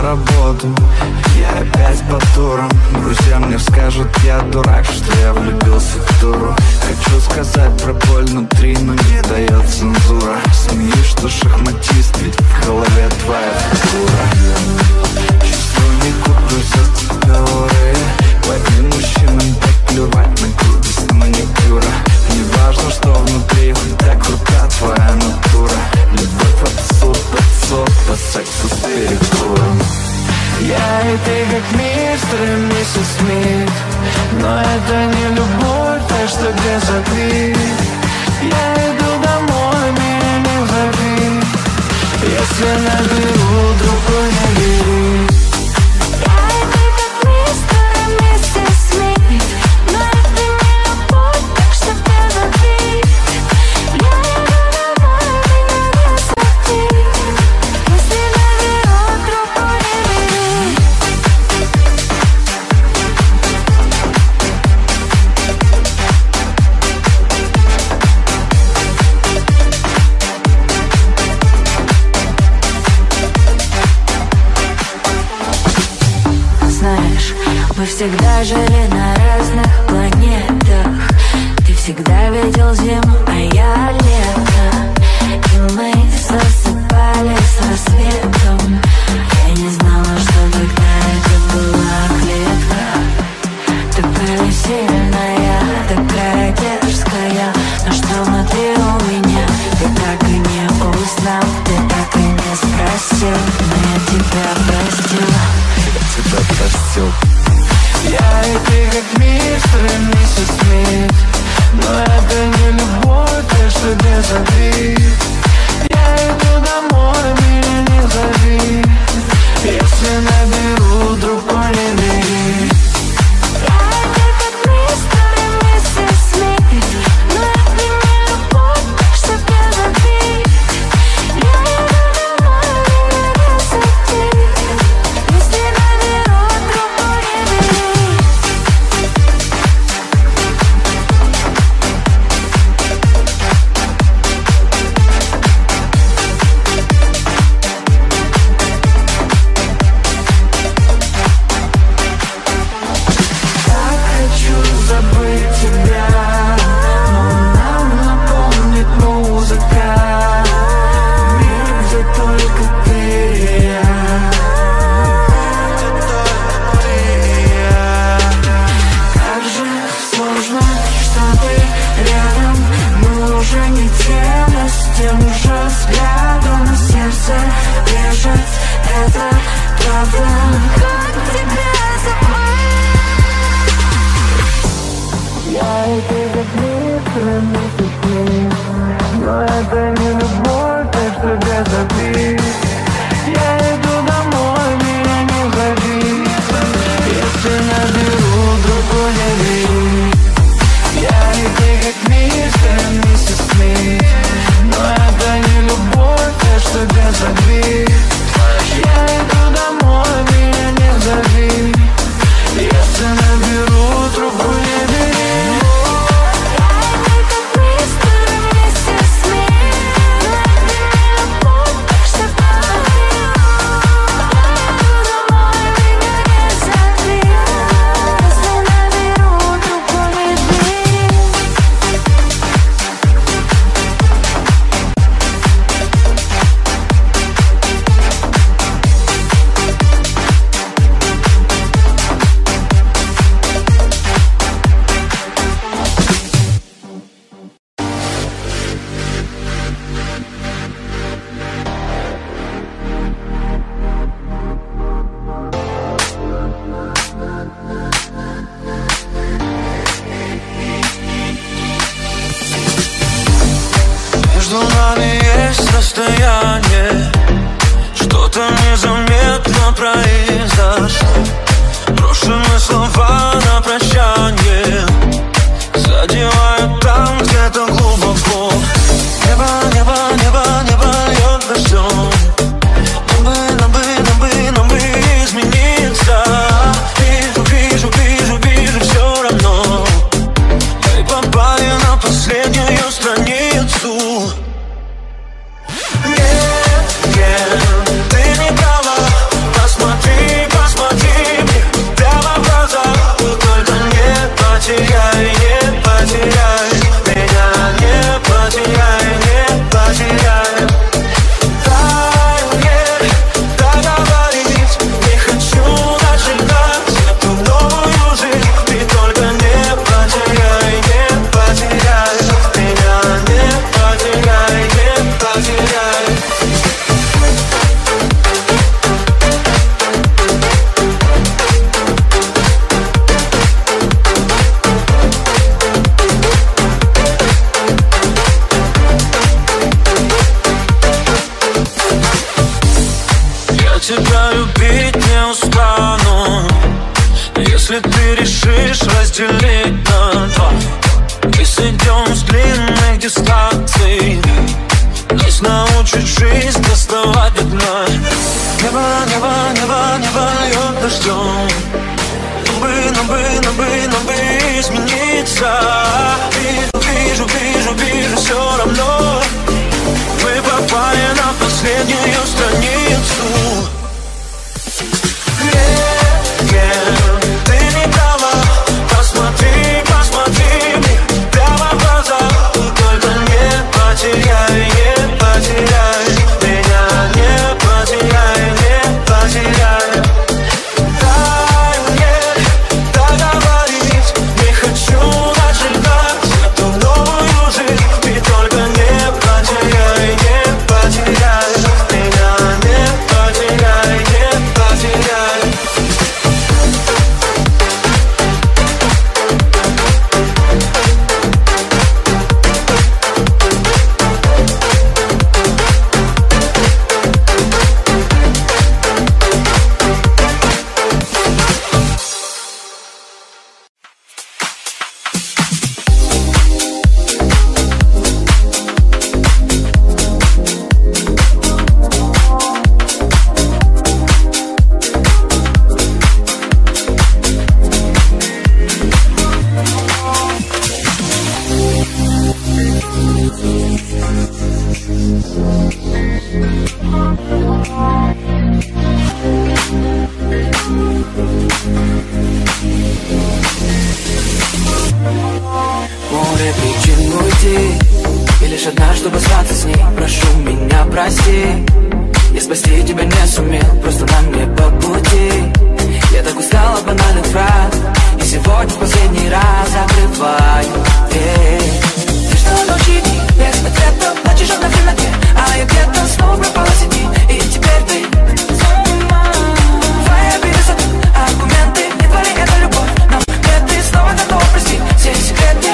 работу, я опять по турам. Друзья мне скажут, я дурак, что я влюбился в дуру. Хочу сказать про боль внутри, но не дает цензура. Смеюсь, что шахматист, ведь в голове твоя фигура. Чувства не купятся в говоре. Одним мужчинам так плевать на крутость маникюра. Не важно, что внутри, хоть так крута твоя натура. Любовь от по сексу с перекуром. Я и ты как мистер и миссис Смит, но это не любовь, так что где закрыть? Я иду домой, меня не зови. Если наберу, другой не бери. Мы всегда жили на разных планетах. Ты всегда видел зиму, а я лето. И мы засыпали с рассветом. Я не знала, что тогда это была клетка. Такая сильная, такая дерзкая. Но что внутри у меня, ты так и не узнал. Ты так и не спросил, но я тебя простила. Я тебя простил. Я и ты как мистер и миссис Смит, но это не любовь, так что без обид. Я иду домой, меня не зови. Если наберу, другой не бери. тебя любить не устану. Если ты решишь разделить на два, мы сойдем с длинных дистанций. Нас научит жизнь доставать от дна. Небо, небо, небо, небо льет дождем. Нам бы измениться. Вижу, все равно мы попали на последнюю страницу. Нет, ты не права. Посмотри мне прямо в глаза. Только не потеряй меня, не потеряй. Дай мне договорить, не хочу дальше ждать эту новую жизнь. Ты только не потеряй меня, не потеряй. Море причин уйти, и лишь одна, чтобы остаться с ней. Прошу меня, прости, я спасти тебя не сумел, просто нам не по пути. Я так устал от банальных фраз, и сегодня в последний раз закрываю. Ты что научить без ответа, плачешь на темноте, а я где-то снова пропала в сети. И теперь ты твоя пересадка, аргументы, не твори, это любовь. Но где ты снова готова простить все секреты.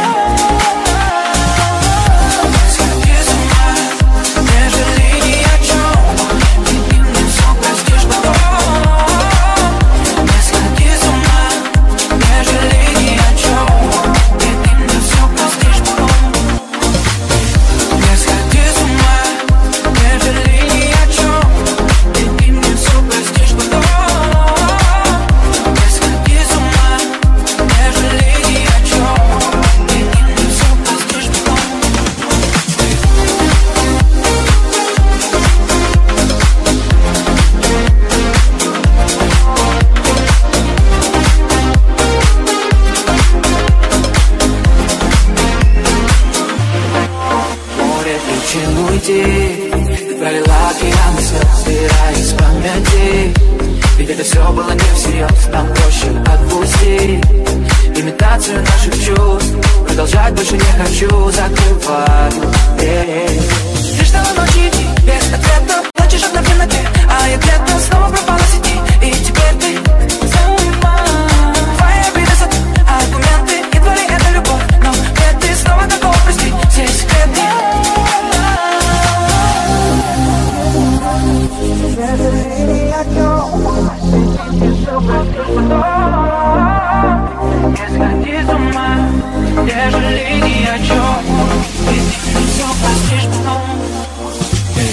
Сходи с ума, не жалей ни о чем, ты мне все простишь потом. Не сходи с ума, не жалей ни о чем, ты мне все простишь потом. Не сходи с ума, не жалей ни о чем, ты мне все простишь потом. Не сходи с ума, не жалей ни о чем, ты мне все простишь потом. Море причин уйти, ты пролила океаны слез, стирая из памяти. Ведь это все было не всерьез, нам проще отпустить имитацию наших чувств. Продолжать больше не хочу, закрываю. Ты что научить без ответа, плачешь одна в темноте, а я где-то снова пропала в сети. И теперь ты твоя пересадка, аргументы, не твори, это любовь. Но где ты снова готова простить все секреты. Не сходи с ума, не жалей ни о чем, ты мне все простишь потом.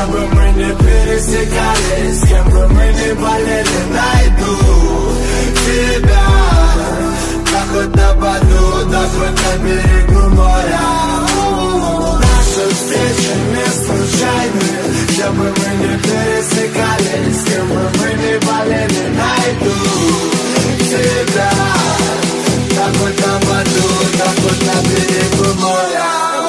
где бы мы не пересекались, с кем бы мы не болели, найду тебя. Да хоть на Баду, да хоть на берегу моря. Наши встречи не случайны, где бы мы не пересекались, с кем бы мы не болели, найду тебя. Да хоть на Баду, да хоть на берегу моря.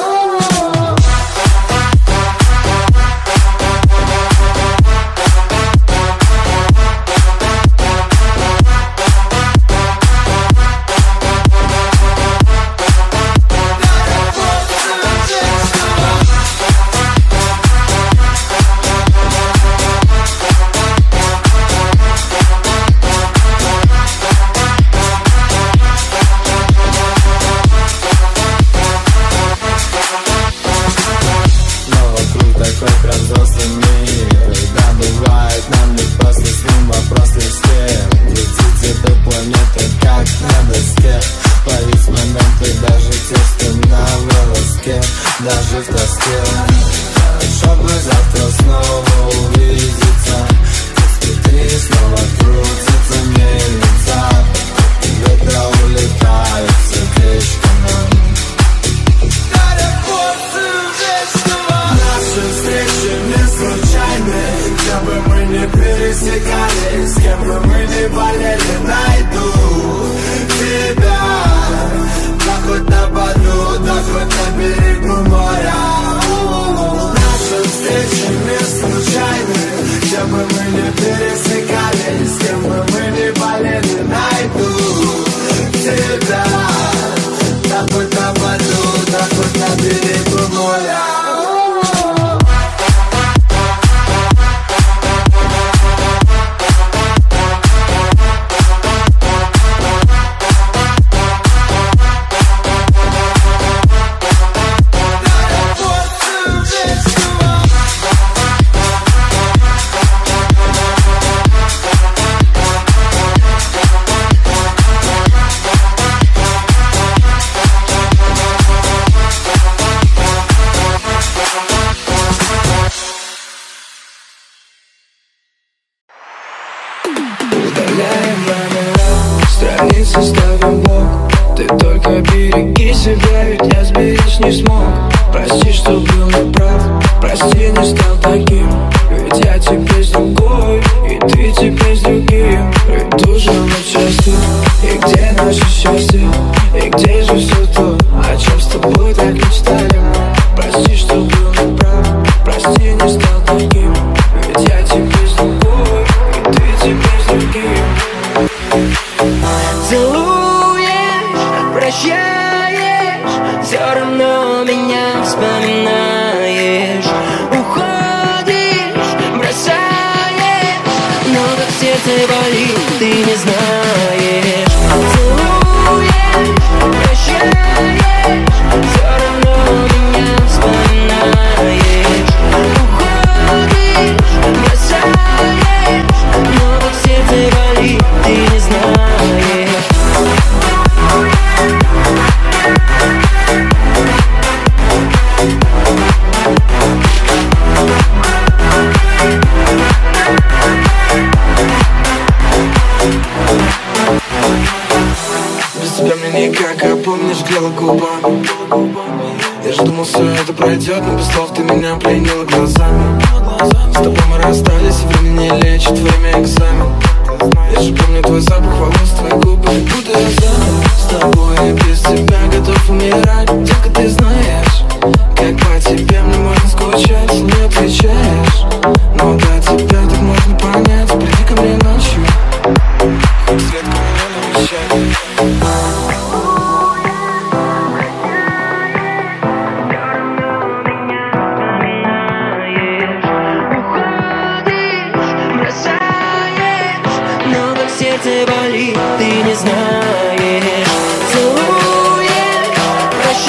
Даже в тоске. Хорошо бы завтра снова увидеться. Смотри, снова крутится мельница. Ветра улетают сердечками. Наши встречи не случайны, где бы мы не пересекались, с кем бы мы не болели, найду тебя. Да хоть на Баду, да хоть на берегу моря. Наши встречи не случайны, где бы мы не пересекались, с кем бы мы не болели, найду тебя. Да хоть на Баду, да хоть на берегу моря. Страницы ставим блок. Ты только береги себя, ведь я сберечь не смог. Прости, что был неправ, прости, не стал таким. Ведь я теперь с другой, и ты теперь с другим. Ведь должен быть счастлив, и где наше счастье? И где же все то, о чем с тобой так мечтали мы? Прости, что был неправ, прости, не стал таким. Ведь я теперь с другой, и ты теперь с другим. Целуешь, прощаешь, все равно меня вспоминаешь. Уходишь, бросаешь, но как сердце болит, ты не знаешь. Целуешь, прощаешь, все равно меня вспоминаешь. Уходишь, бросаешь, но как сердце болит, ты не знаешь. Без тебя мне никак, а помнишь, грела губами. Я ж думал, все это пройдет, но без слов ты меня пленила глазами. С тобой мы расстались, время не лечит, время экзамен. Я же помню твой запах волос, твои губы, будто я замер. С тобой я без тебя готов умирать. Детка, ты знаешь, как по тебе мне можно скучать. Не отвечаешь, но до тебя так можно понять. Приди ко мне ночью, хоть свет ко мне навещай. Сердце болит, ты не знаешь. Целуешь,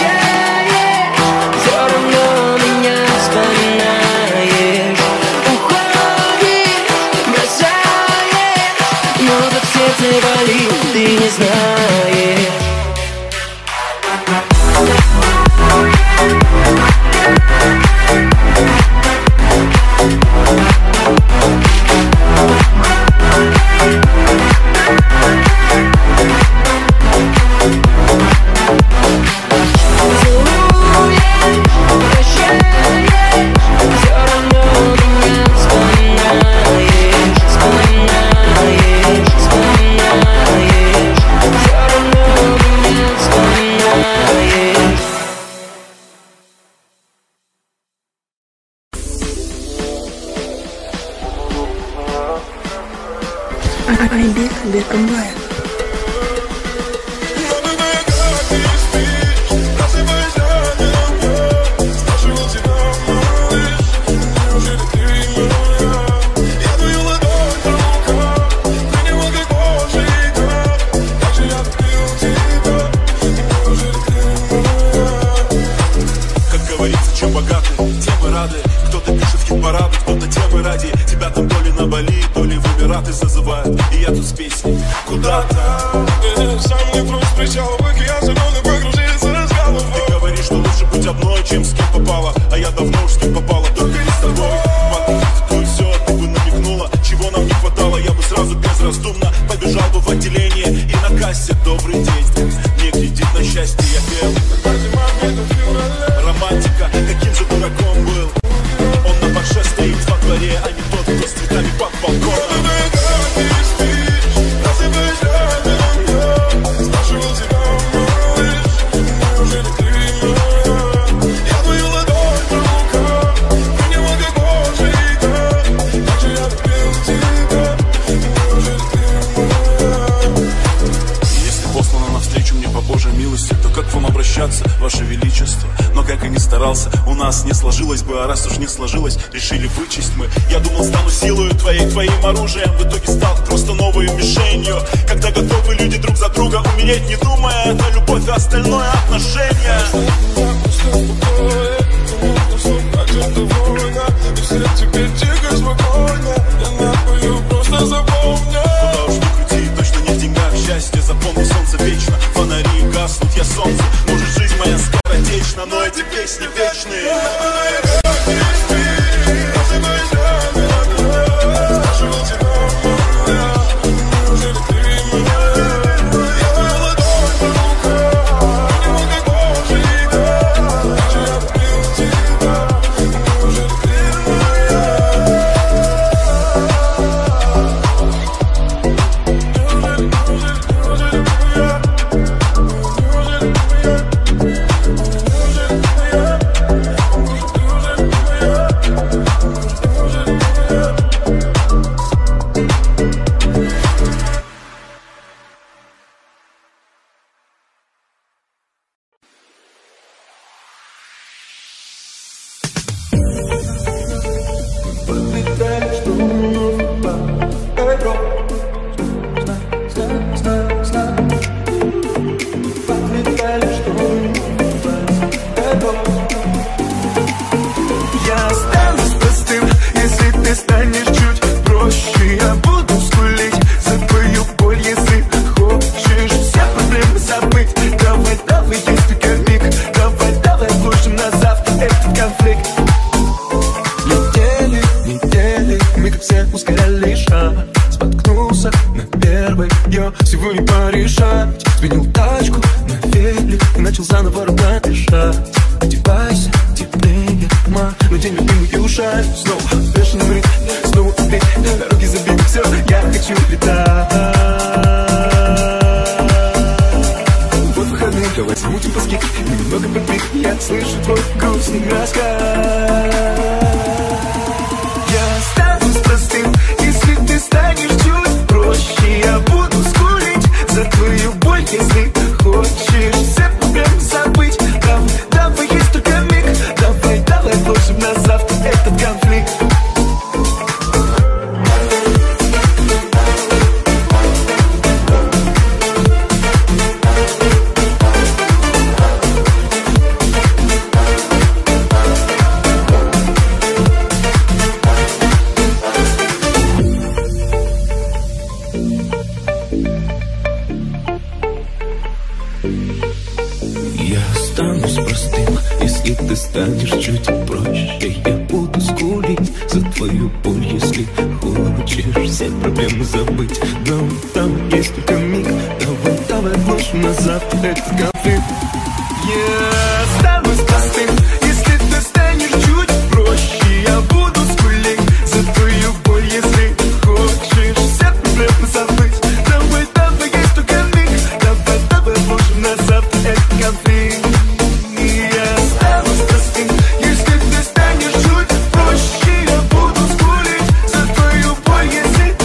ради тебя там то ли на Бали, то ли в Эмираты зазывают. И я тут с песней куда-то. Сам не прочь причал, в океан соленый погрузиться с головой. Ты говоришь, что лучше быть одной, чем с кем попала. А я давно уж с кем попала, только не с тобой. Мать, и все, ты бы намекнула, чего нам не хватало. Я бы сразу безраздумно побежал бы в отделение. И на кассе добрый день, не кредит на счастье, я пел. Романтика, каким же дураком был. Он на парше стоит во дворе, а не тот, кто с цветами под балконом. Как к вам обращаться, Ваше Величество? Но как и не старался, у нас не сложилось бы. А раз уж не сложилось, решили вычесть мы. Я думал, стану силою твоим оружием. В итоге стал просто новой мишенью. Когда готовы люди друг за друга умереть, не думая на любовь и остальное отношение. Теперь тихо, спокойно, я напою, просто запомни. Куда уж не крути, точно не в деньгах счастье. Запомни, солнце вечно, фонари гаснут, я солнце. Может, жизнь моя скоротечна, но эти песни вечные.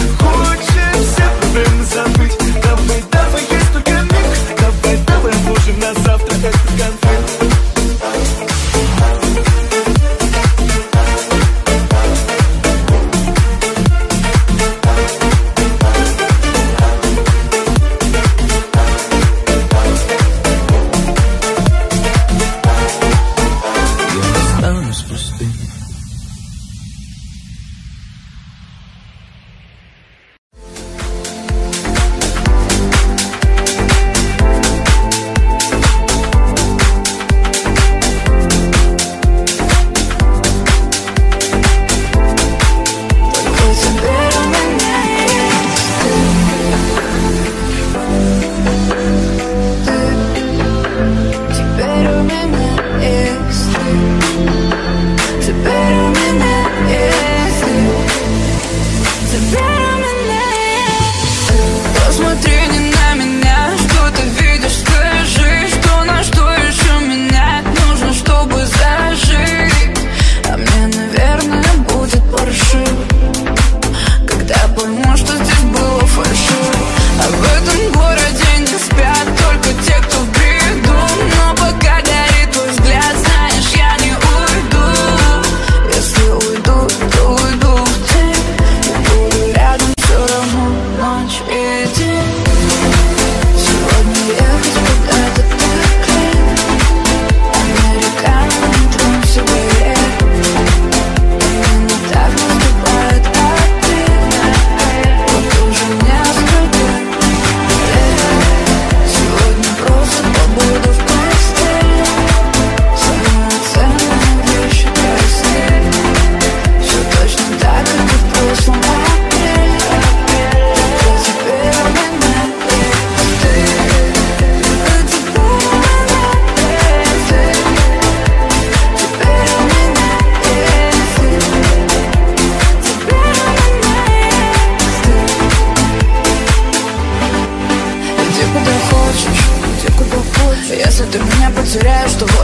Давай, есть только миг, давай,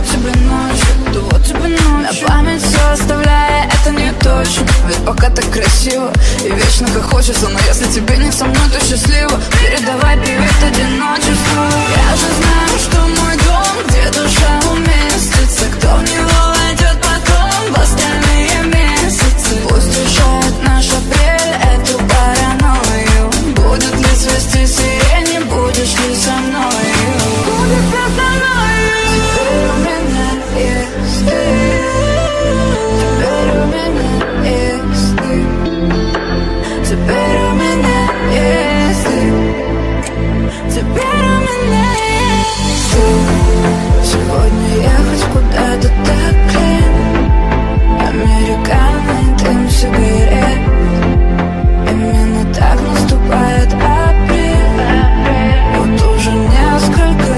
тебе ночью, да вот тебе ночью. На память все оставляя, это не точно. Ведь пока так красиво и вечно как хочется. Но если тебе не со мной, то счастливо. Передавай привет одиночеству. Я же знаю, что мой дом, где душа уместится. Кто в него войдет потом, в остальные месяцы. Пусть решает наш апрель эту паранойю. Будет ли цвести сирень, будешь ли со мною? Будет ли со мною? Теперь у меня есть ты. Теперь у меня есть ты. Теперь у меня есть ты. Теперь у меня есть ты. Сегодня ехать куда-то так лень. Американо и дым сигарет. Именно так наступает апрель. Вот уже несколько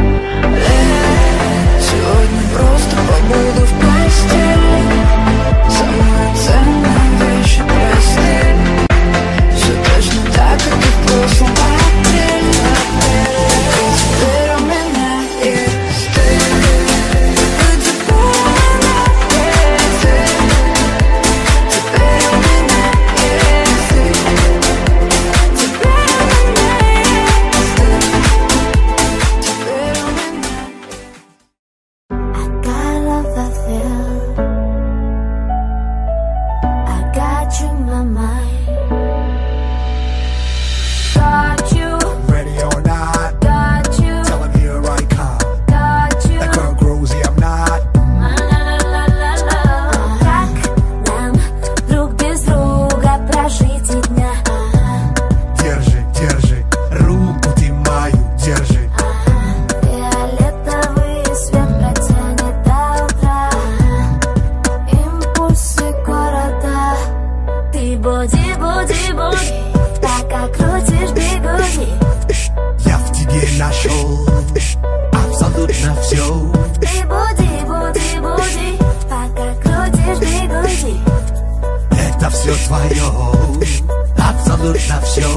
лет. Сегодня просто побуду в постели. Самые ценные вещи прости. Все точно так, как и в прошлом апреле. Теперь у меня есть ты. Теперь у меня есть ты. Теперь у меня есть ты. Теперь у меня есть ты. Теперь у меня. I got love, I feel. I got you in my mind. Got you, Ready or not, got you, tell him here I come. got you. That girl Grozy, I'm not. Как нам друг без друга прожить и дня? Держи, держи, руку ты мою, держи. Фиолетовый свет протянет до утра. Импульсы города. Ты буди, буди, буди. Пока крутишь бигуди. Я в тебе нашел абсолютно все. Ты буди, буди, буди. Пока крутишь бигуди. Это все твое, абсолютно все.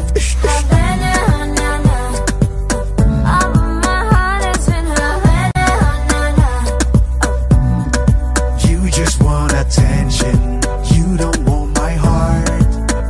You just want attention, you don't want my heart.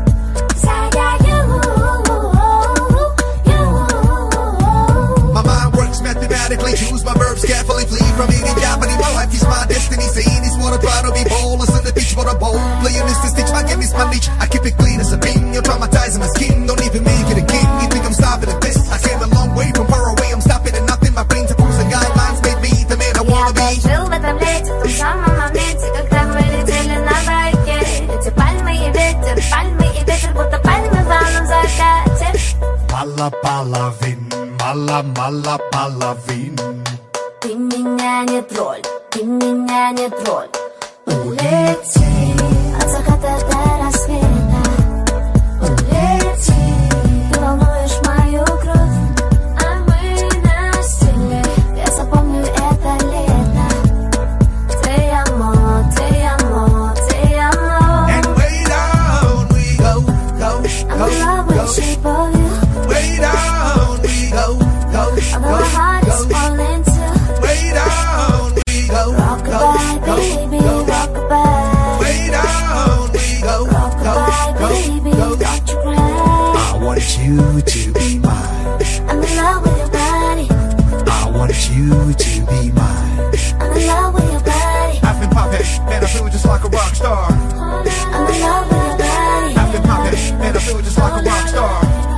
My mind works mathematically, choose my verbs carefully, flee from any Japanese. My life is my destiny, saying this what I try to be bold. Listen to teach what I'm bold, playing this to stitch, my game is my niche. I keep it clean as a pin, you're traumatizing my skin. Don't even make it a king, you think I'm stopping at this? I came a long way from far away, I'm stopping at nothing. My principles and guidelines made me the man I wanna be. Жил в этом лете, в том самом моменте, когда мы летели на байке. Эти пальмы и ветер, будто пальмы в лунном закате. Мало половин, мало половин. Ты меня не тролль, ты меня не тролль. Улети от заката до рассвета. Улети, ты волнуешь мою кровь. А мы на стиле, я запомню это лето. Te amo, te amo, te amo. And way down we go, go, I'm go, in love with the go. shape of you. Way down we go, go, Although my heart is go, go. falling too. Way down we go, go, Rockabye, go, baby, go. rockabye. Way down we go, go, Rockabye, go, baby, go. don't you cry. I want you to be mine. I'm in love with your body. I want you to be mine. I'm in love with your body. I've been popping, man, I feel just like a rock star. I'm in love with your body. I've been popping, man, I feel just like a rock star.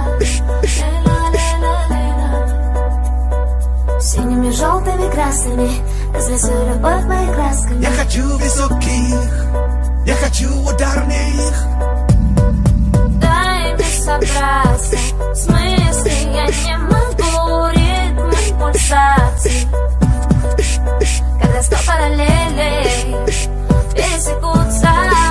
Синими, желтыми, красными, разрисуй любовь моими красками. Я хочу высоких, я хочу ударных. Дай мне собраться, в смысле я не могу, ритм пульсаций. Когда 100 параллелей пересекутся,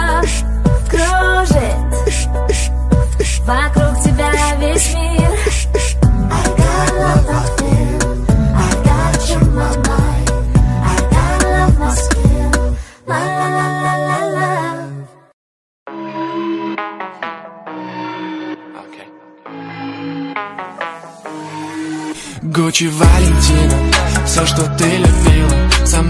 кружит вокруг тебя весь мир. I got love, I feel. I got you in my mind. I got love, my skill. La la la la la la. Гуччи, Валентина, все, что ты любила, со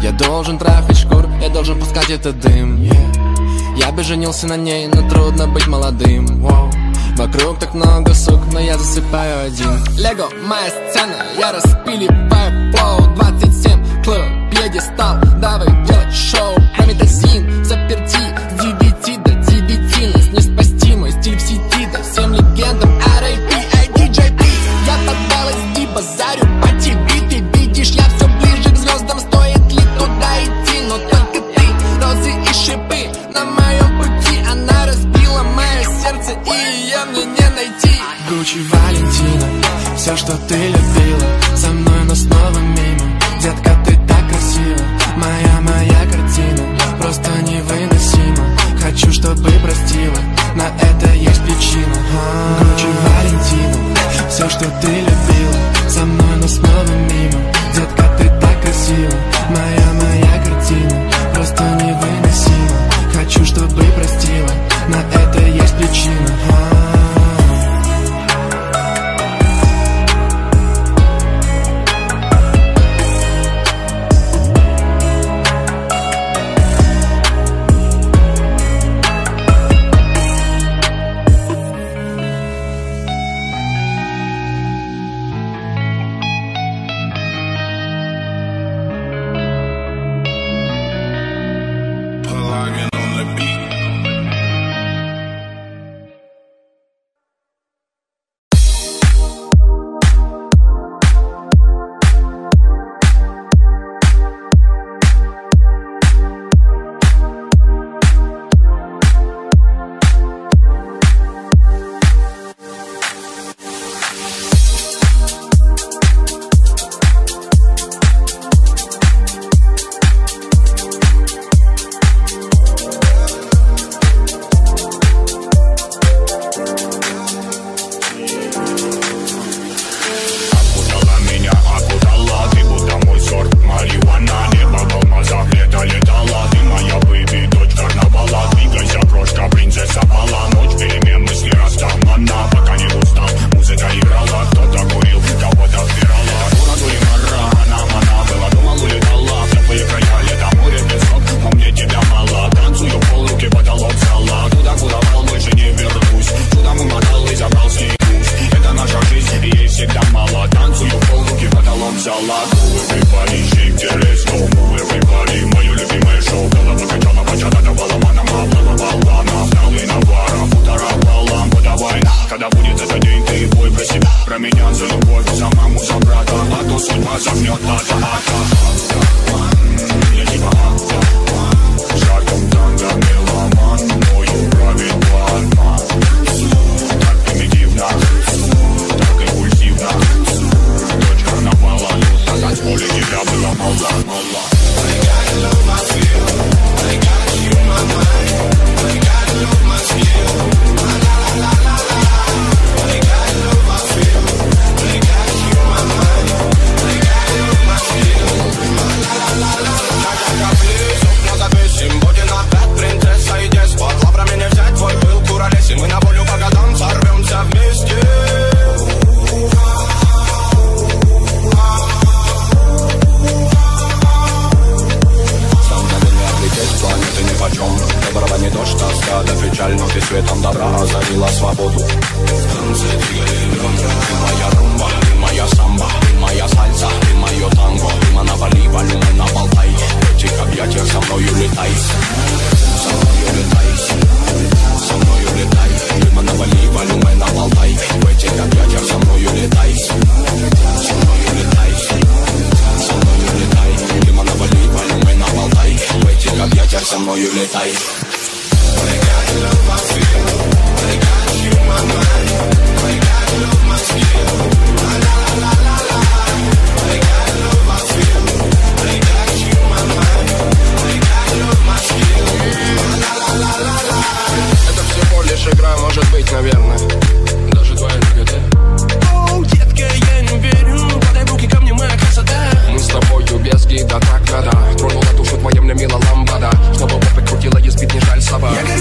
Я должен трахать шкур, я должен пускать этот дым. Я бы женился на ней, но трудно быть молодым. Вокруг так много сук, но я засыпаю один. Лего, моя сцена, я распиливаю флоу. 27 клуб, пьедестал, давай делать шоу. Прометазин, заперти, с 9 до 9. Не спасти мой стиль в сети, да всем легендам R.I.P. IDJP. Я поддалась и базарю по ТВ. Ты видишь, я все ближе к звездам. Стоит ли туда идти, но только ты. Розы и шипы на моем пути. Она разбила мое сердце, и ее мне не найти. Гуччи Валентина, все, что ты любила, со мной, но снова мимо. Детка, ты так красива, моя картина просто невыносима. Хочу, чтобы простила, на это есть причина. Гуччи Валентина, все, что ты любила, со мной, но снова мимо. Детка, ты так красива, моя картина просто невыносима. Хочу, чтобы простила, на это есть причина.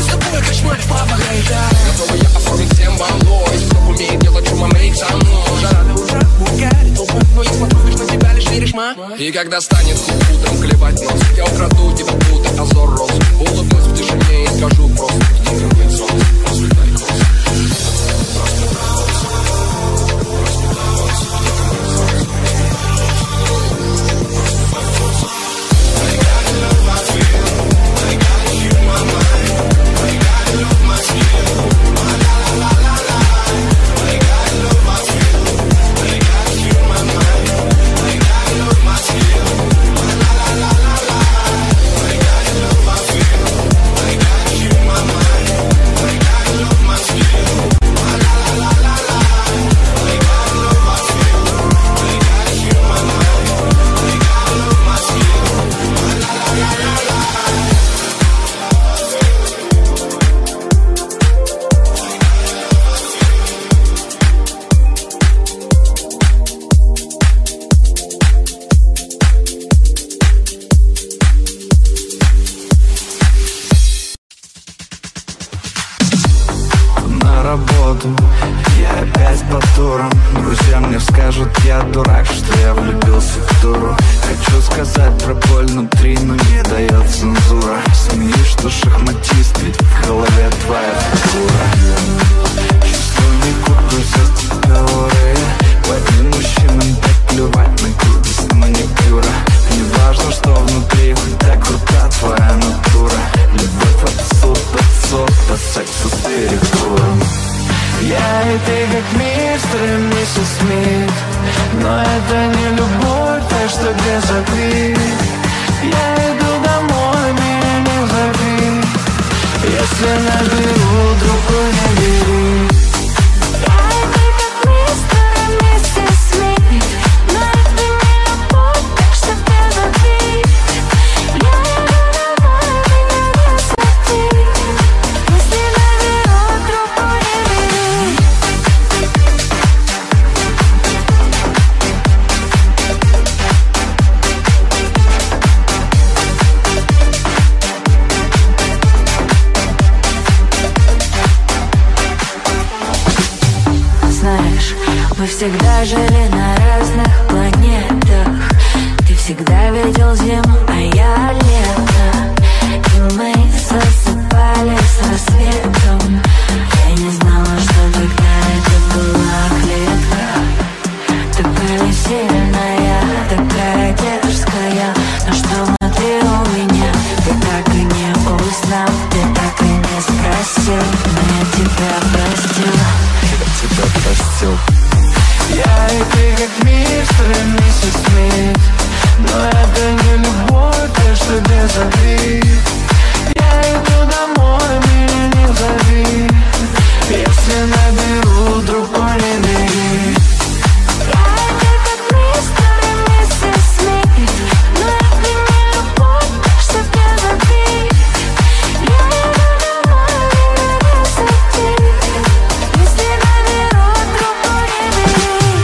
Готовы я оформить всем баллой. Кто умеет делать чуманейк со мной. И когда станет утром клевать нос, я украду тебя будто озор роз. Улыбнусь в тишине и скажу просто: где ты, солнце, разлетай кросс. Я опять по турам. Друзья мне скажут, я дурак, что я влюбился в дуру. Хочу сказать про боль внутри, но не дает цензура. Смеюсь, что шахматист, ведь в голове твоя фигура. Чувствую, не кургузят разговоры. Одним мужчинам так плевать на грубость маникюра. Не важно, что внутри, хоть так крута твоя натура. Любовь от до секса с перекуром. Я и ты как мистер и миссис Смит, но это не любовь, так что где забыть? Я иду домой, меня не зови. Если наберу, другой не бери. Я и ты как мистер и миссис Смит, но это не любовь, так что где забыть? Я иду домой, меня не зови. Если наберу, другой не бери. Знаешь, мы всегда жили на разных планетах. Ты всегда видел зиму, а я лето. И мы засыпали с рассветом. Я не знала, что тогда это была клетка. Такая сильная, такая дерзкая. Но что внутри у меня, ты так и не узнал, ты так и не спросил. Но я тебя простила. Тебя простил. Я и ты как мистер и миссис Смит, но это не любовь, так что где забыть? Я иду домой, меня не зови. Если наберу, другой не бери. Я и ты как мистер и миссис Смит, но это не любовь, так что где забыть? Я иду домой, меня не зови. Если наберу, другой не бери.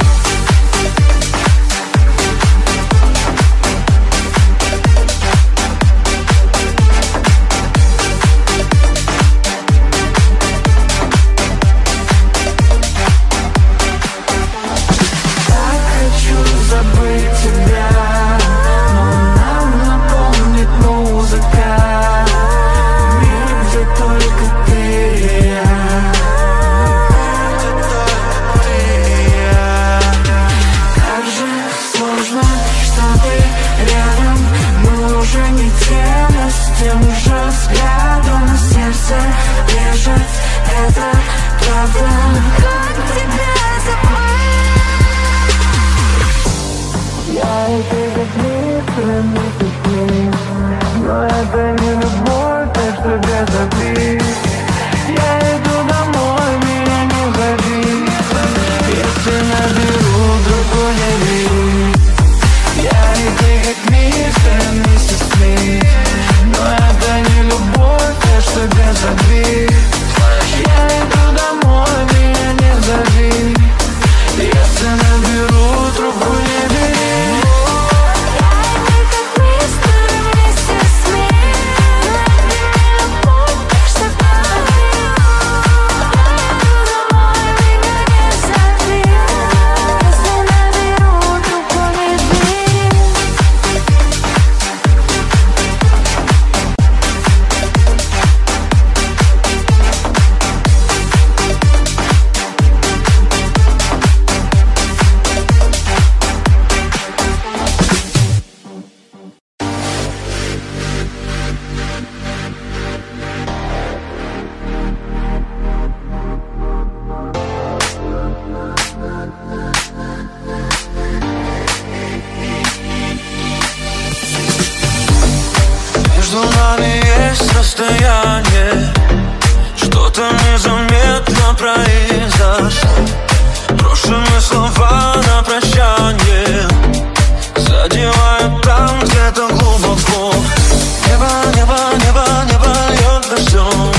между нами есть расстояние, что-то незаметно произошло. Брошенные слова на прощание задевают там где-то глубоко. Небо, небо, небо, небо льет дождем.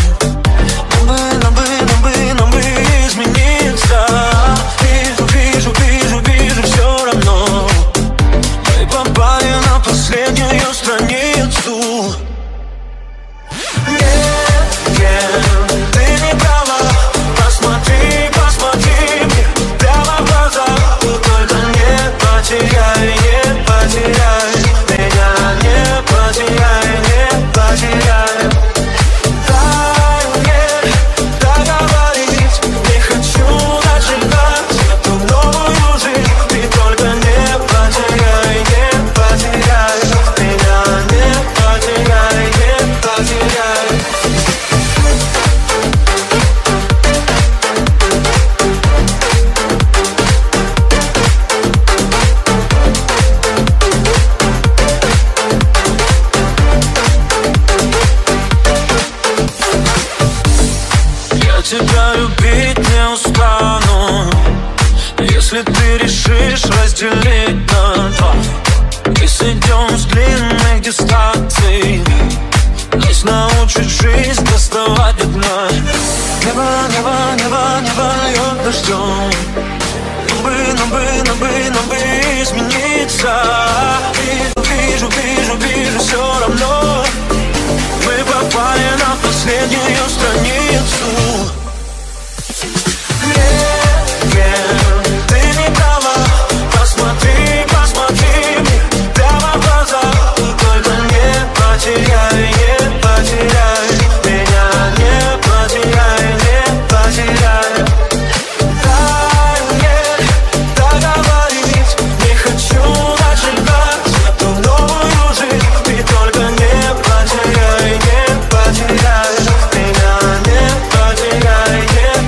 Нам бы измениться. Вижу, все равно мы попали на последнюю страницу. Нет, ты не права. Посмотри мне прямо в глаза. Только не потеряй меня, не потеряй. Дай мне договорить, не хочу начинать эту новую жизнь. Ты только не потеряй меня, не потеряй. Я тебя любить не устану, если ты решишь разделить на два. Мы сойдем с длинных дистанций, нас научит жизнь доставать от дна. Небо льет дождем. Нам бы измениться. Вижу, все равно мы попали на последнюю страницу. Нет, ты не права. Посмотри мне прямо в глаза. Только не потеряй меня, не потеряй. Дай мне договорить, не хочу начинать эту новую жизнь. Ты только не потеряй меня, не потеряй.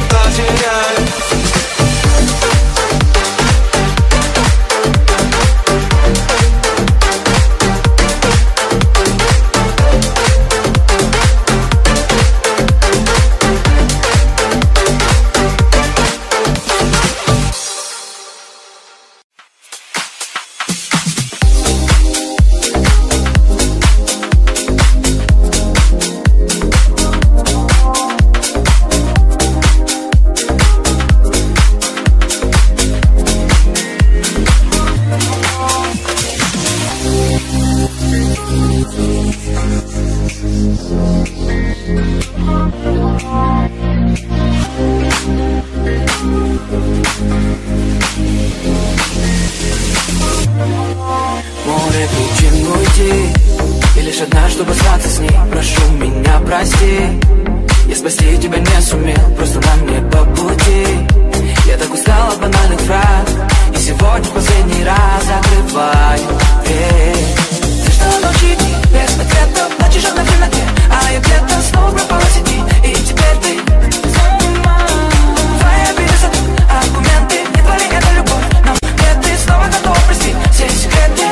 Море причин уйти, и лишь одна, чтобы остаться с ней. Прошу меня, прости, я спасти тебя не сумел, просто нам не по пути. Я так устал от банальных фраз, и сегодня в последний раз закрываю дверь. Ты что ночи без ответа, плачешь в темноте, а я где-то снова пропала в сети. И теперь ты твои обиды за аргументы, не твои, это любовь. Но где ты снова готова простить все секреты.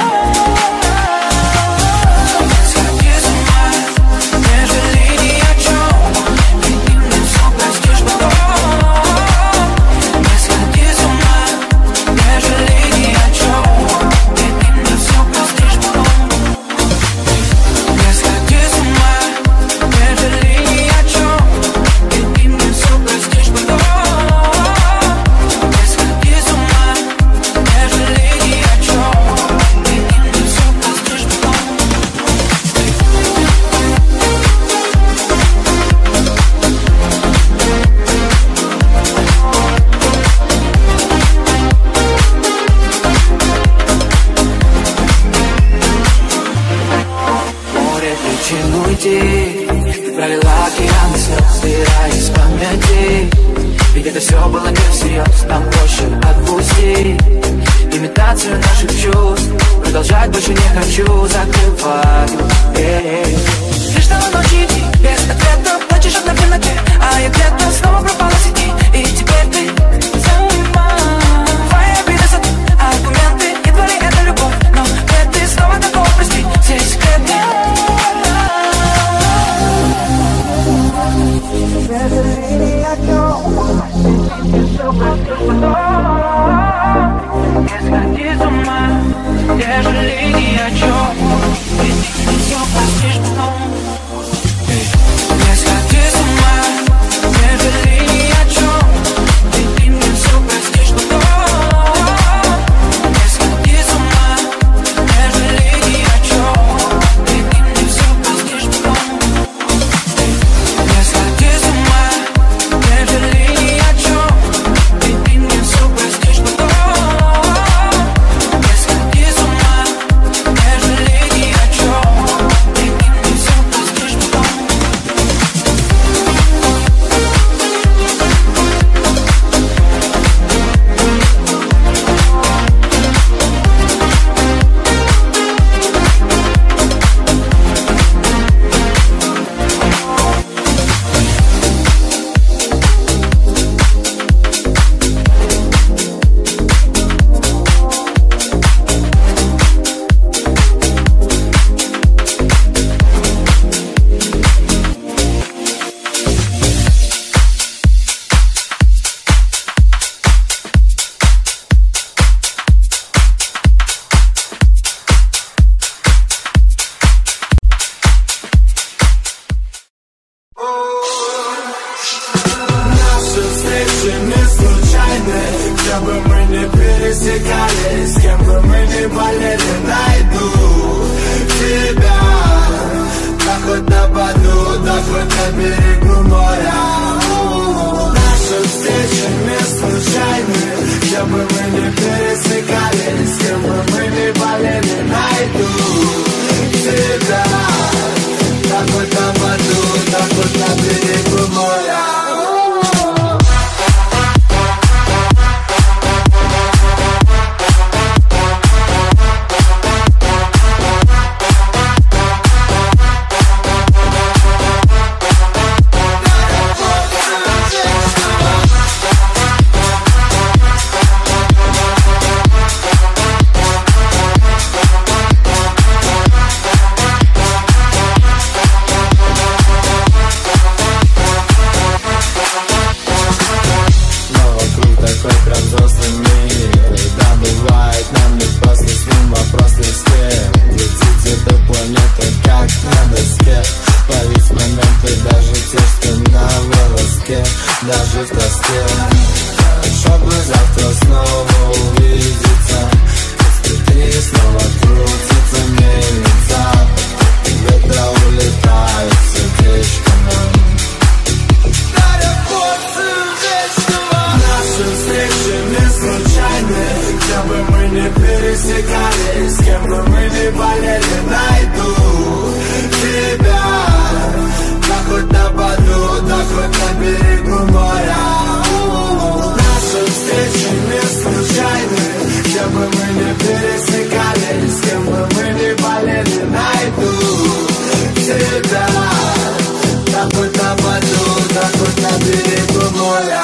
Ты пролила океан слез, стирая из памяти. Ведь это все было не всерьез, нам проще отпустить имитацию наших чувств. Продолжать больше не хочу, закрываю дверь. Лишь на ночи без ответа, плачешь в темноте, а я где-то снова пропала в сети. И теперь ты твои обиды за аргументы, не твори, это любовь. Но где ты снова готова простить все секреты. на берегу моря. Наши встречи не случайны, где бы мы не пересекались, с кем бы мы не болели, найду тебя. Так вот на воду, так вот на берегу моря. Даже в тоске, чтобы завтра снова увидеться. Внутри снова крутится мельница, ветра улетают сердечками. Наши встречи не случайны, где бы мы не пересекались, с кем бы мы не болели, найду тебя. Так хоть на воду, так хоть на берегу моря. Наши встречи не случайны, где бы мы не пересекались, с кем бы мы не болели, найду тебя. Так хоть на воду, так хоть на берегу моря.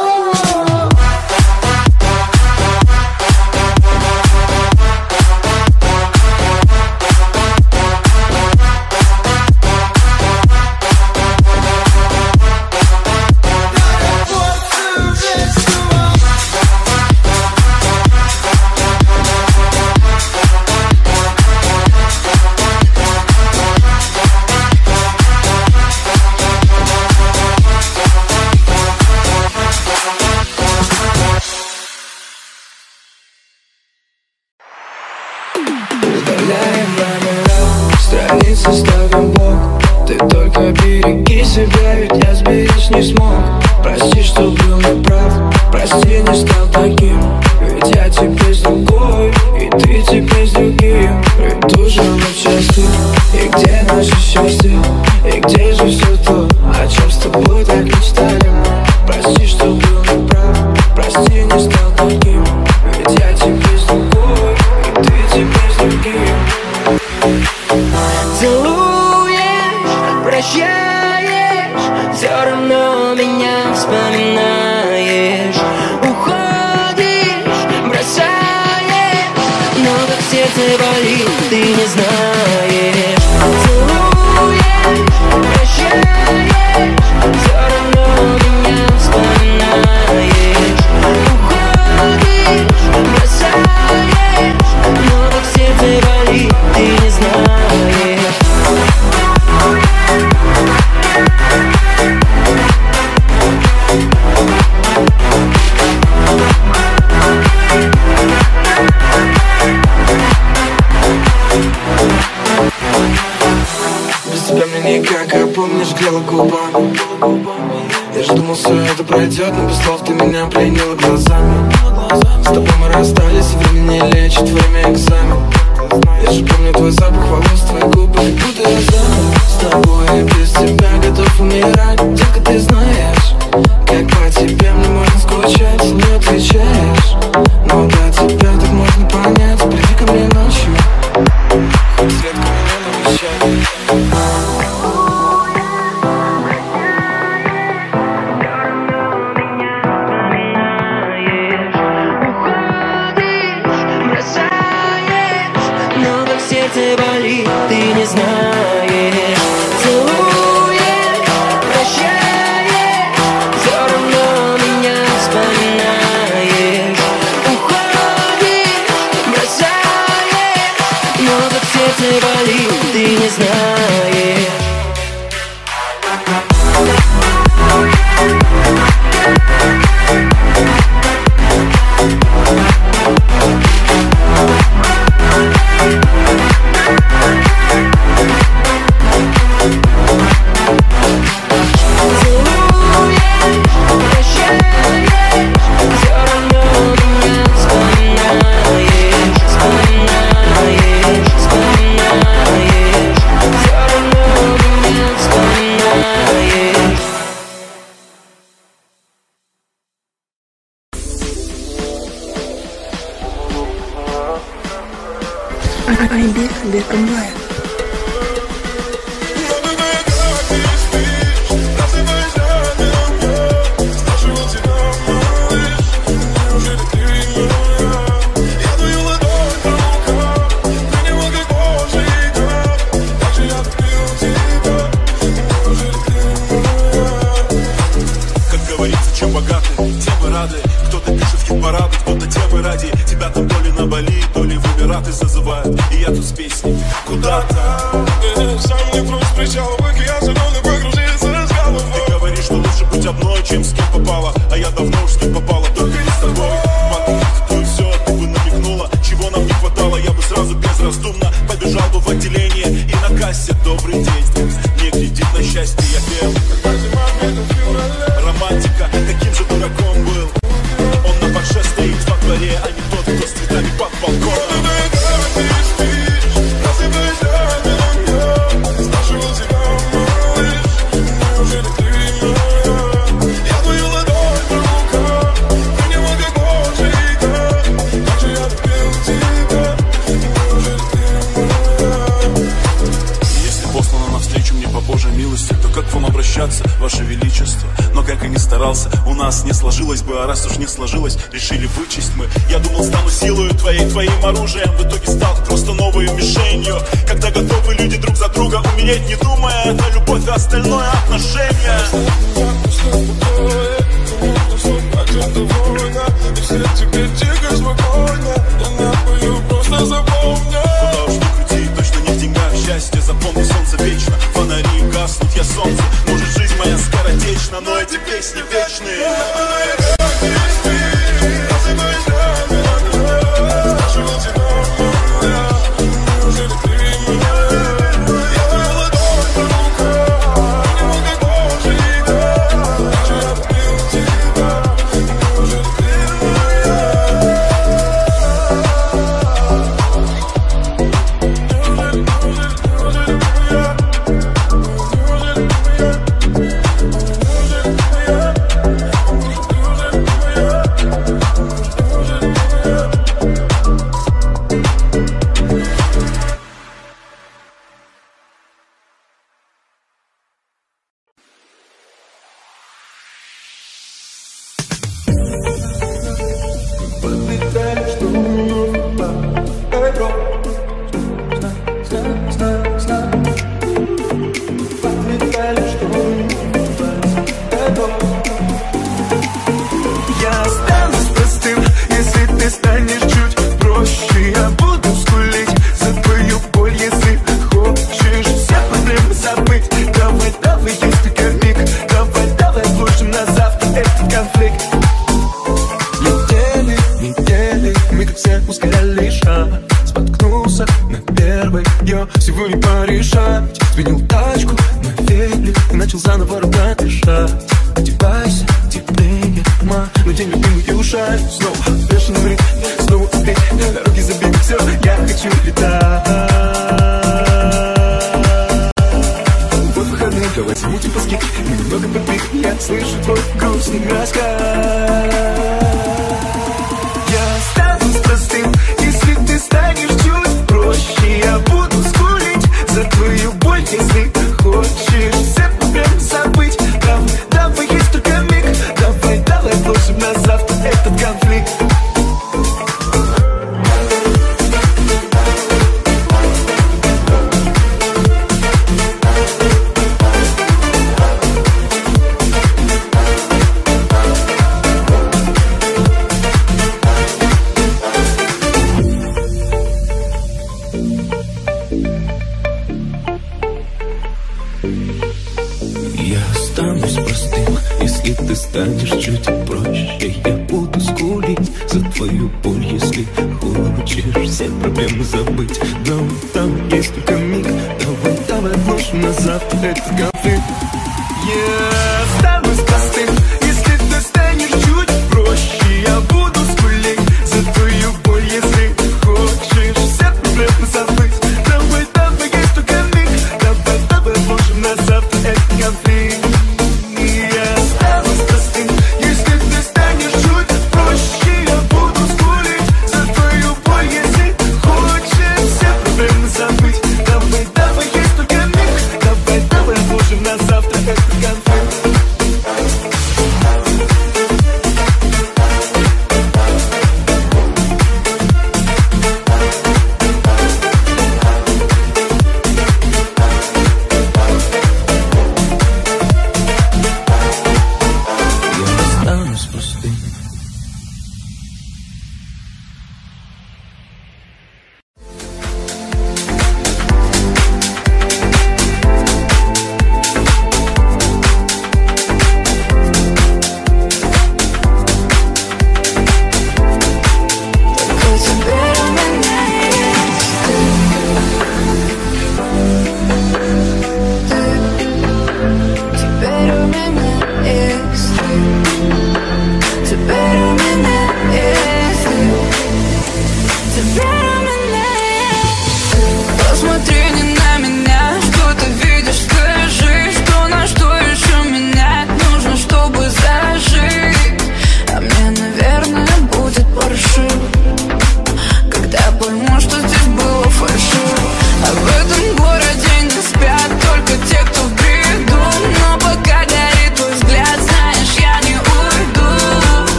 Страницы ставим в бок. Ты только береги себя, ведь я сберечь не смог. Прости, что был неправ, прости, не стал таким. Ведь я теперь с другой, и ты теперь с другим. Приду же сейчас ты, и где наше счастье? И где же все то, о чем с тобой так мечтали мы? Прости, что был неправ, прости, не стал таким. Ведь я теперь с другой, и ты теперь с другим. Целуешь, прощаешь, все равно меня вспоминаешь. Уходишь, бросаешь, но как сердце болит, ты не знаешь. Целуешь, прощаешь, все равно меня вспоминаешь. Уходишь, бросаешь, но как сердце болит, ты не знаешь. Без тебя мне никак, а помнишь, грела губами. Я ж думал, все это пройдет, но без слов ты меня пленила глазами. С тобой мы расстались, время не лечит, время экзамен. Я же помню твой запах волос, твои губы, как будто я замер. С тобой и без тебя готов умирать. Детка, ты знаешь, как по тебе мне можно скучать. Не отвечаешь, но до тебя так можно понять. Приди ко мне ночью, хоть редко меня навещай. Сердце болит, ты не знаешь. Целуешь, прощаешь, все равно меня вспоминаешь. Уходишь, бросаешь, но как сердце болит, ты не знаешь. Сам не прочь причал, в океан соленый погрузиться с головой. Ты говоришь, что лучше быть одной, чем с кем попала. А я давно уж с кем попала, только не с тобой. Ты все, ты бы намекнула, чего нам не хватало. Я бы сразу безраздумно побежал бы в отделение. И на кассе добрый день, не кредит на счастье, я пел. Романтика, таким же дураком был. Он на парше стоит во дворе, а не тот, кто с цветами под балконом. То как к вам обращаться, Ваше Величество? Но как и не старался, у нас не сложилось бы. А раз уж не сложилось, решили вычесть мы. Я думал, стану силою твоим оружием. В итоге стал просто новой мишенью. Когда готовы люди друг за друга умереть, не думая, это любовь, а остальное отношение. И все теперь тихо, спокойно. Я напою, просто запомни. Куда уж не крути, точно не в деньгах счастье. Запомни, солнце вечно, фонари гаснут, я солнце. Может, жизнь моя скоротечна, но эти песни вечные.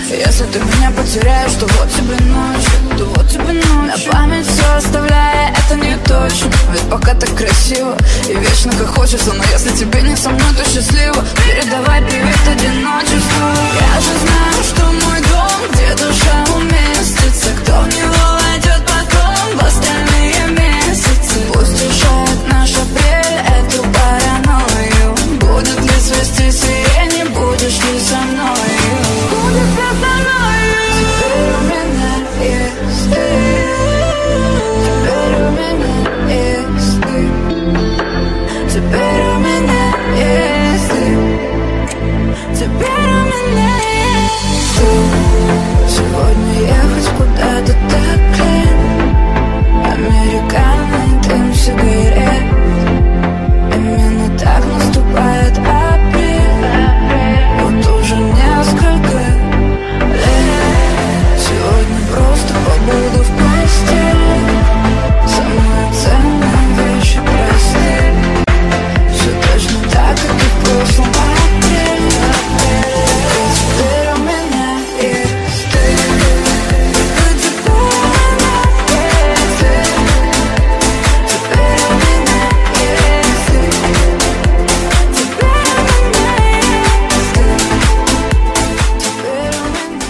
Если ты меня потеряешь, то вот тебе ночь, то вот тебе ночь. На память все оставляя, это не точно. Ведь пока так красиво и вечно как хочется. Но если тебе не со мной, то счастливо. Передавай привет одиночеству. Я же знаю, что мой дом, где душа уместится. Кто в него войдет потом в остальные месяцы. Пусть решает наш апрель эту паранойю. Будет ли свести сирени, будешь ли со мною? Будет ли со мною? Теперь у меня есть ты. Теперь у меня есть ты. Теперь у меня есть ты. Теперь у меня есть ты. Сегодня ехать куда-то так лень. Американо, дым сигарет. Именно так наступает апрель. Вот уже несколько лет. Сегодня просто побуду в постели. Самые ценные вещи просты. Все точно так, как и в прошлом апреле. Теперь у меня есть ты. Теперь у меня есть ты. Теперь у меня есть ты. Теперь у меня есть ты. Теперь у меня.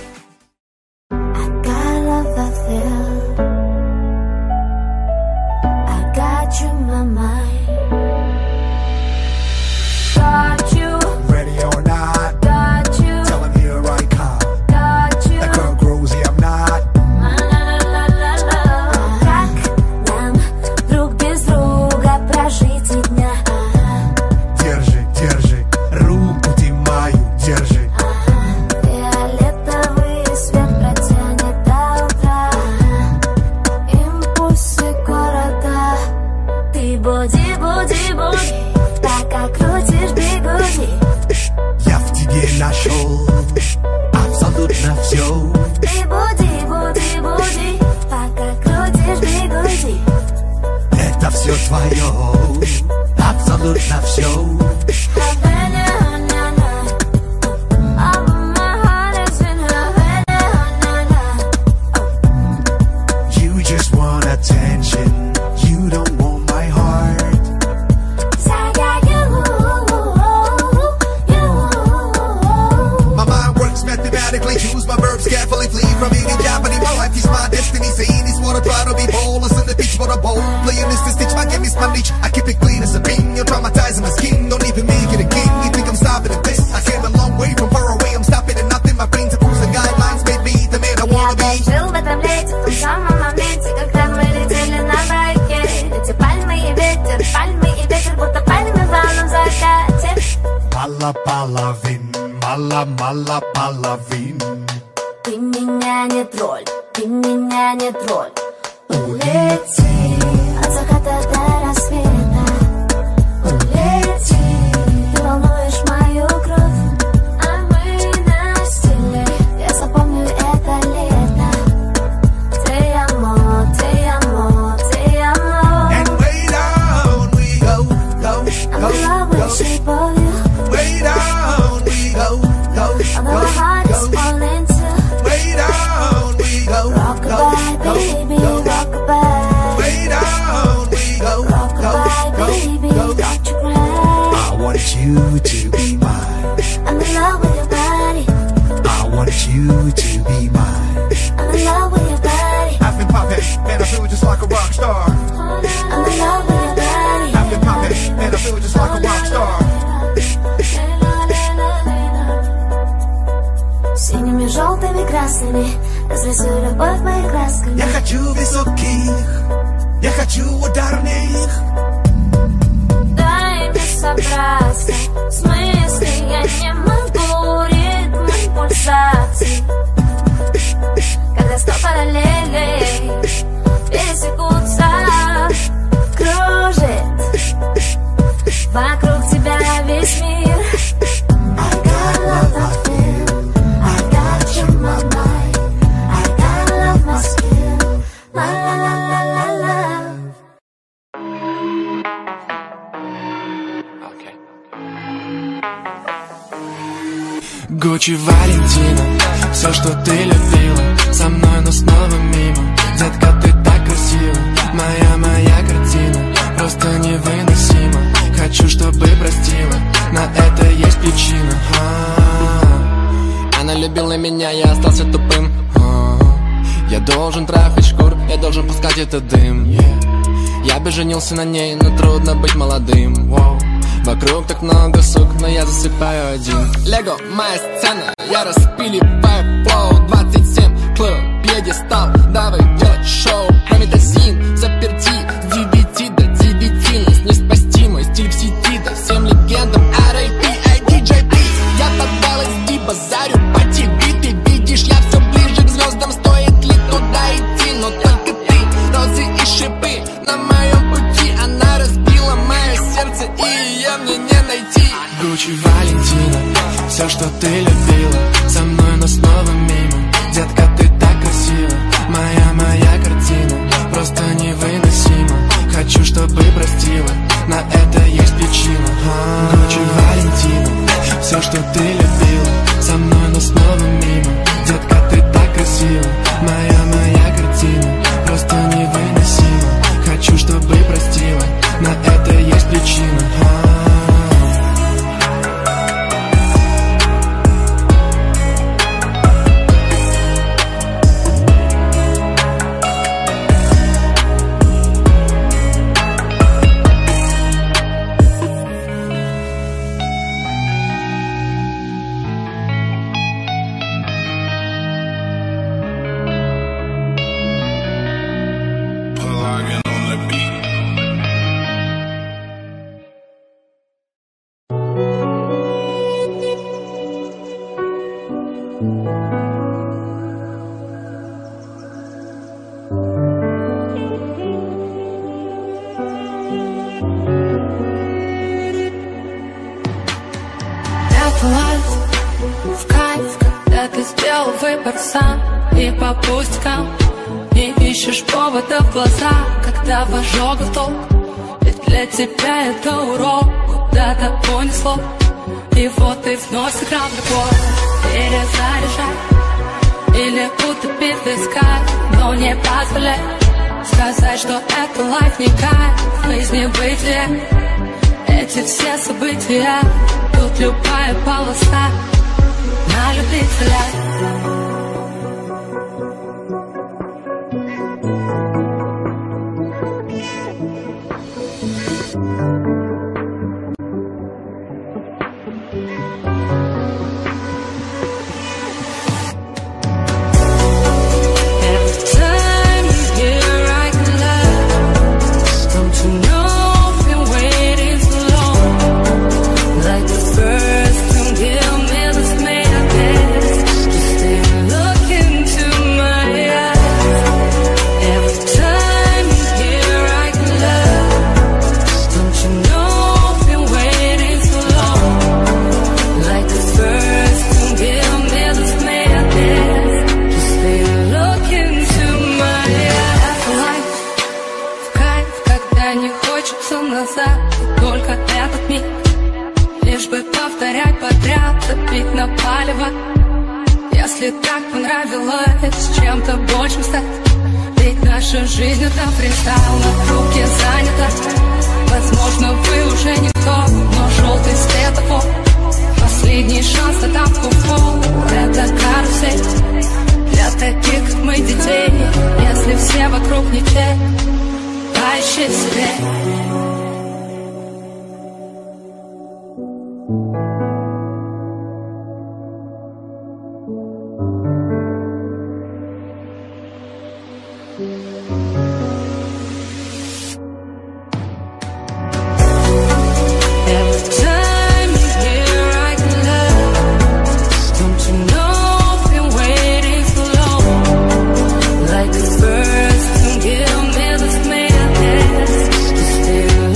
I got love, I feel. I got you in my mind. Got you, Ready or not, got you, tell him here I come. got you. That girl Grozy, I'm not. Как нам друг без друга прожить и дня? Держи, держи, руку ты мою, держи. Фиолетовый свет протянет до утра. Импульсы города. Ты буди, буди, буди. Пока крутишь бигуди. Я в тебе нашел абсолютно все. Ты буди, буди, буди. Пока крутишь бигуди. Это все твое, абсолютно все. You just want attention, you don't want my heart. My mind works mathematically, choose my verbs carefully, flee from eating Japanese. My life is my destiny, saying this water try to be bold. Listen the beach for the bowl, playing this to stitch, my game is my niche. I keep it clean as a bean, you're traumatizing my skin. Don't even make it a king, you think I'm stopping at this? I came a long way from far away, I'm stopping at nothing. My brain to push the guidelines, made me the man I wanna be. Жил в этом лете, в том самом моменте, когда мы летели на байке. Эти пальмы и ветер, будто пальмы в лунном закате. Мало половин, мало половин. Ты меня не тролль, ты меня не тролль. Улети от заката до рассвета. Улети, ты волнуешь мою кровь. А мы на стиле, я запомню это лето. Te amo, te amo, te amo. And way down we go, go, I'm go, in love with go. the shape of you. Way down we go, go, Although my heart go, is go. falling too. Way down we go, go, Rockabye, go, baby, go. rockabye. Way down we go, go, Rockabye, go, baby, go. don't you cry. I want you to be mine. I'm in love with your body. I want you to be mine. I'm in love with your body. I've been popping, man, I feel just like a rock star. I'm in love with your body. I've been popping, man, I feel just like a rock star. Синими, желтыми, красными разрисуй любовь моих красками. Я хочу высоких, я хочу ударных. Дай мне собраться. В смысле, я не могу ритм пульсаций. Когда 100 параллелей пересекутся, кружит вокруг тебя весь мир. I got love, I feel. I got you in my mind. I got love, my skill. La la la la la la. Гуччи Валентина, все, что ты любила, со мной, но снова мимо. Детка, ты так красива, моя картина, просто невыносима. Хочу, чтобы простила, на это есть причина. Она любила меня, я остался тупым. Я должен трахать шкур, я должен пускать этот дым. Я бы женился на ней, но трудно быть молодым. Вокруг так много сук, но я засыпаю один. Лего, моя сцена, я распиливаю флоу. 27 клуб, пьедестал, давай делать шоу. Прометазин, заперти, с 9 до 9. Не спасти мой стиль в сети, да всем легендам R.I.P. IDJP. Я поддалась и базарю по тебе. Ты видишь, я все ближе к звездам. Стоит ли туда идти, но только ты. Розы и шипы на моем пути. Она разбила мое сердце, и ее мне не найти. Гуччи Валентина, все, что ты любила, со мной, но снова мимо. Детка, ты так красива, моя картина, просто невыносима. Хочу, чтобы простила, на это есть причина. Гуччи Валентина, все, что ты любила, со мной, но снова мимо. Детка, ты так красива, моя картина, просто невыносима. Хочу, чтобы простила, на это есть причина. В кайф, когда ты сделал выбор сам. И по пустякам не ищешь повода в глаза, когда в ожогах толк. Ведь для тебя это урок, куда-то понесло. И вот ты вновь сыграл в любовь. Перезаряжай или утопи в песках, но не позволяй сказать, что это лайф не кайф. Жизнь не бытие, эти все события. Тут любая полоса на любителя. Только этот миг, лишь бы повторять подряд, топить на палево. Если так понравилось чем-то большим стать, ведь наша жизнь это фристайл, на руке занята. Возможно, вы уже никто, но желтый светофор, последний шанс на тапку в пол. Это карусель для таких, как мы, детей. Если все вокруг ничей, поищи в себе. Like the birds, don't give me this madness. Just stay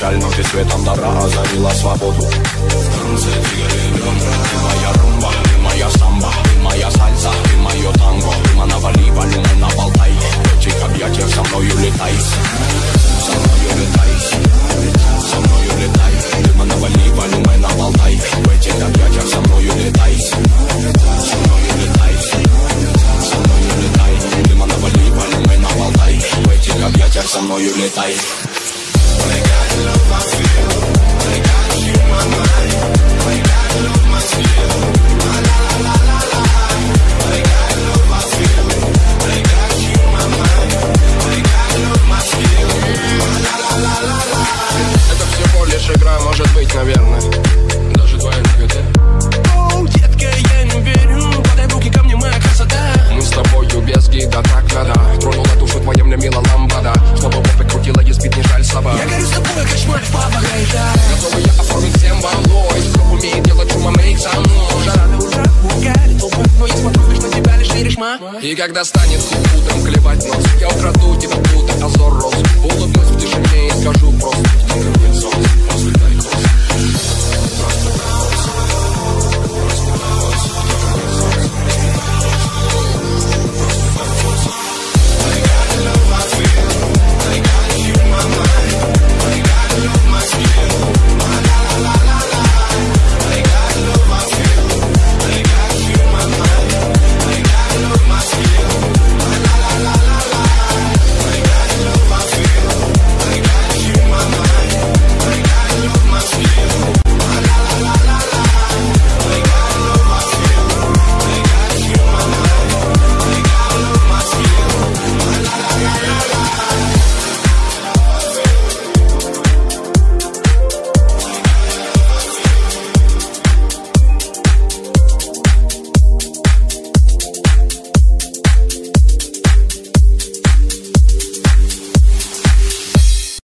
печаль, но ты светом добра озарила свободу. Танцы двигали бедра. Ты моя румба, ты моя самба, ты моя сальса, ты мое танго. Дыма навали, валюмы наболтай, в этих объятиях со мною летай. Со мною летай, со мною летай. Дыма навали, валюмы наболтай, в этих объятиях со мною летай. Со мною летай, со мною летай. Дыма навали, валюмы наболтай, в этих объятиях со мною летай. I got love, I feel. I got you in my mind. I got love, my feel. La la la la la. I got love, I feel. I got you in my mind. I got love, my feel. La la la la la. Это всего лишь игра, может быть, наверное. Даже твоя нагода. Оу, детка, я не верю. Подай в руки ко мне, моя красота. Мы с тобою без гида, так надо. Тронула душу твоя мне мила ламбада. Чтобы попы крутила, и сбит не жаль собак. Я горю с тобой, как шмаль в папах. Готовы я оформить всем волой. Кто умеет делать шума, мейк со мной. Жара ты уже пугали толпы. Но я смотрю, лишь на тебя, лишь веришь, ма. И когда станет утром клевать нос, я украду тебя, будто Азор Роз.